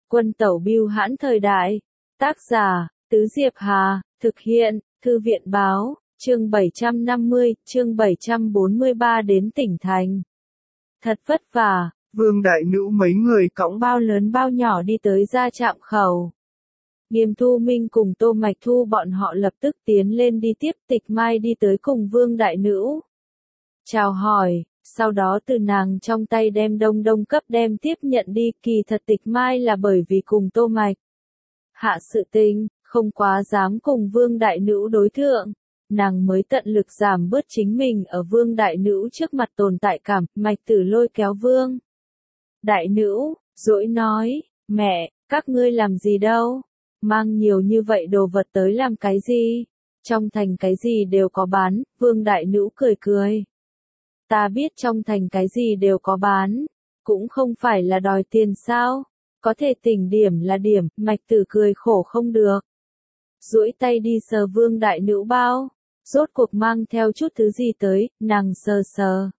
Quân tẩu bưu hãn thời đại. Tác giả, Tứ Diệp Hà, thực hiện, Thư viện báo, chương 750, chương 743 đến tỉnh thành. Thật vất vả, Vương Đại Nữ mấy người cõng bao lớn bao nhỏ đi tới ra trạm khẩu. Nghiêm Thu Minh cùng Tô Mạch Thu bọn họ lập tức tiến lên đi tiếp. Tịch Mai đi tới cùng Vương Đại Nữ. Chào hỏi, sau đó từ nàng trong tay đem Đông Đông cấp đem tiếp nhận đi. Kỳ thật Tịch Mai là bởi vì cùng Tô Mạch hạ sự tình, không quá dám cùng Vương Đại Nữ đối thượng. Nàng mới tận lực giảm bớt chính mình ở Vương Đại Nữ trước mặt tồn tại cảm. Mạch Tử lôi kéo Vương Đại Nữ, dỗi nói, mẹ, các ngươi làm gì đâu? Mang nhiều như vậy đồ vật tới làm cái gì? Trong thành cái gì đều có bán. Vương Đại Nữ cười cười. Ta biết trong thành cái gì đều có bán. Cũng không phải là đòi tiền sao? Có thể tỉnh điểm là điểm. Mạch Tử cười khổ không được. Duỗi tay đi sờ Vương Đại Nữ bao. Rốt cuộc mang theo chút thứ gì tới. Nàng sờ sờ.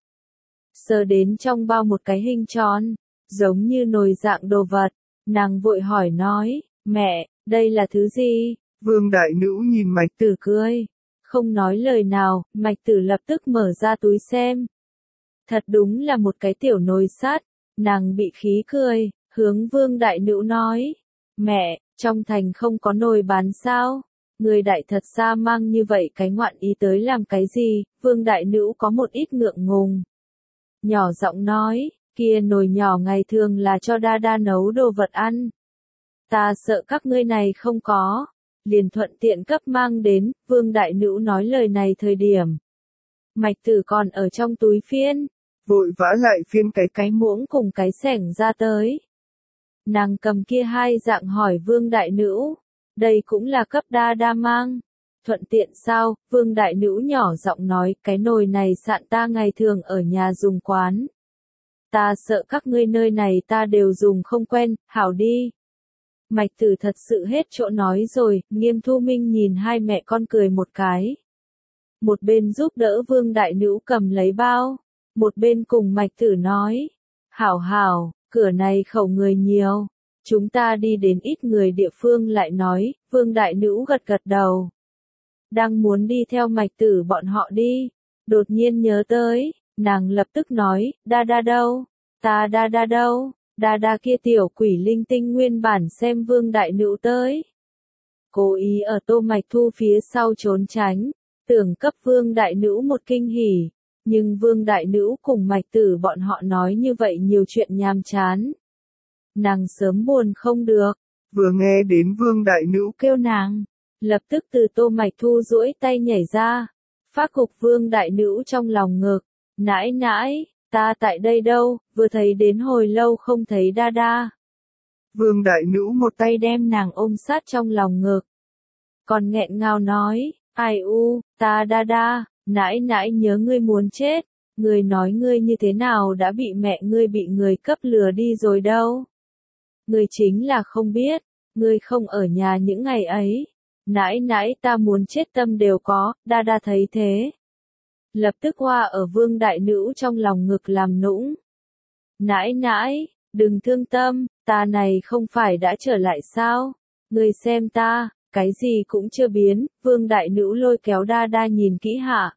Sờ đến trong bao một cái hình tròn. Giống như nồi dạng đồ vật. Nàng vội hỏi nói. Mẹ, đây là thứ gì? Vương Đại Nữ nhìn Mạch Tử cười. Không nói lời nào. Mạch Tử lập tức mở ra túi xem. Thật đúng là một cái tiểu nồi sắt. Nàng bị khí cười. Hướng Vương Đại Nữ nói. Mẹ, trong thành không có nồi bán sao? Người đại thật xa mang như vậy cái ngoạn ý tới làm cái gì? Vương Đại Nữ có một ít ngượng ngùng. Nhỏ giọng nói. Kia nồi nhỏ ngày thường là cho đa đa nấu đồ vật ăn. Ta sợ các ngươi này không có. Liền thuận tiện cấp mang đến. Vương Đại Nữ nói lời này thời điểm. Mạch Tử còn ở trong túi phiên. Vội vã lại phiên cái muỗng cùng cái xẻng ra tới. Nàng cầm kia hai dạng hỏi Vương Đại Nữ. Đây cũng là cấp đa đa mang. Thuận tiện sao? Vương Đại Nữ nhỏ giọng nói. Cái nồi này sạn ta ngày thường ở nhà dùng quán. Ta sợ các ngươi nơi này ta đều dùng không quen. Hảo đi. Mạch Tử thật sự hết chỗ nói rồi. Nghiêm Thu Minh nhìn hai mẹ con cười một cái. Một bên giúp đỡ Vương Đại Nữ cầm lấy bao. Một bên cùng Mạch Tử nói. Hảo hảo, cửa này khẩu người nhiều. Chúng ta đi đến ít người địa phương lại nói. Vương Đại Nữ gật gật đầu. Đang muốn đi theo Mạch Tử bọn họ đi. Đột nhiên nhớ tới. Nàng lập tức nói. Đa đa đâu? Ta đa đa đâu? Đa đa kia tiểu quỷ linh tinh nguyên bản xem Vương Đại Nữ tới. Cố ý ở Tô Mạch Thu phía sau trốn tránh. Tưởng cấp Vương Đại Nữ một kinh hỉ. Nhưng Vương Đại Nữ cùng Mạch Tử bọn họ nói như vậy nhiều chuyện nhàm chán. Nàng sớm buồn không được. Vừa nghe đến Vương Đại Nữ kêu nàng. Lập tức từ Tô Mạch Thu duỗi tay nhảy ra. Phác cục Vương Đại Nữ trong lòng ngực. Nãi nãi, ta tại đây đâu, vừa thấy đến hồi lâu không thấy đa đa. Vương Đại Nữ một tay đem nàng ôm sát trong lòng ngực. Còn nghẹn ngào nói, ai u, ta đa đa, nãi nãi nhớ ngươi muốn chết. Ngươi nói ngươi như thế nào đã bị mẹ ngươi bị người cấp lừa đi rồi đâu. Ngươi chính là không biết, ngươi không ở nhà những ngày ấy. Nãi nãi ta muốn chết tâm đều có, đa đa thấy thế. Lập tức hoa ở Vương Đại Nữ trong lòng ngực làm nũng. Nãi nãi, đừng thương tâm, ta này không phải đã trở lại sao? Ngươi xem ta, cái gì cũng chưa biến. Vương Đại Nữ lôi kéo đa đa nhìn kỹ hạ.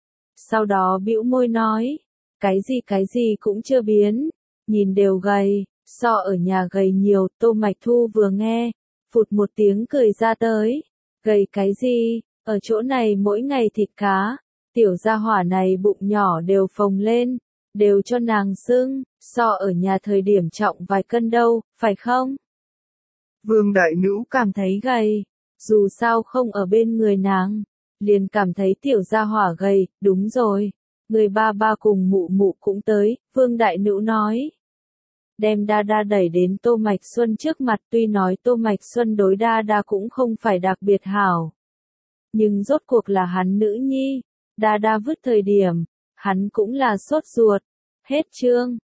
Sau đó bĩu môi nói, cái gì cũng chưa biến, nhìn đều gầy, so ở nhà gầy nhiều. Tô Mạch Thu vừa nghe, phụt một tiếng cười ra tới. Gầy cái gì, ở chỗ này mỗi ngày thịt cá. Tiểu gia hỏa này bụng nhỏ đều phồng lên, đều cho nàng sưng, so ở nhà thời điểm trọng vài cân đâu, phải không? Vương Đại Nữ cảm thấy gầy, dù sao không ở bên người nàng, liền cảm thấy tiểu gia hỏa gầy. Đúng rồi, người ba ba cùng mụ mụ cũng tới. Vương Đại Nữ nói. Đem đa đa đẩy đến Tô Mạch Xuân trước mặt. Tuy nói Tô Mạch Xuân đối đa đa cũng không phải đặc biệt hảo, nhưng rốt cuộc là hắn nữ nhi. Đa đa vứt thời điểm, hắn cũng là sốt ruột. Hết chương.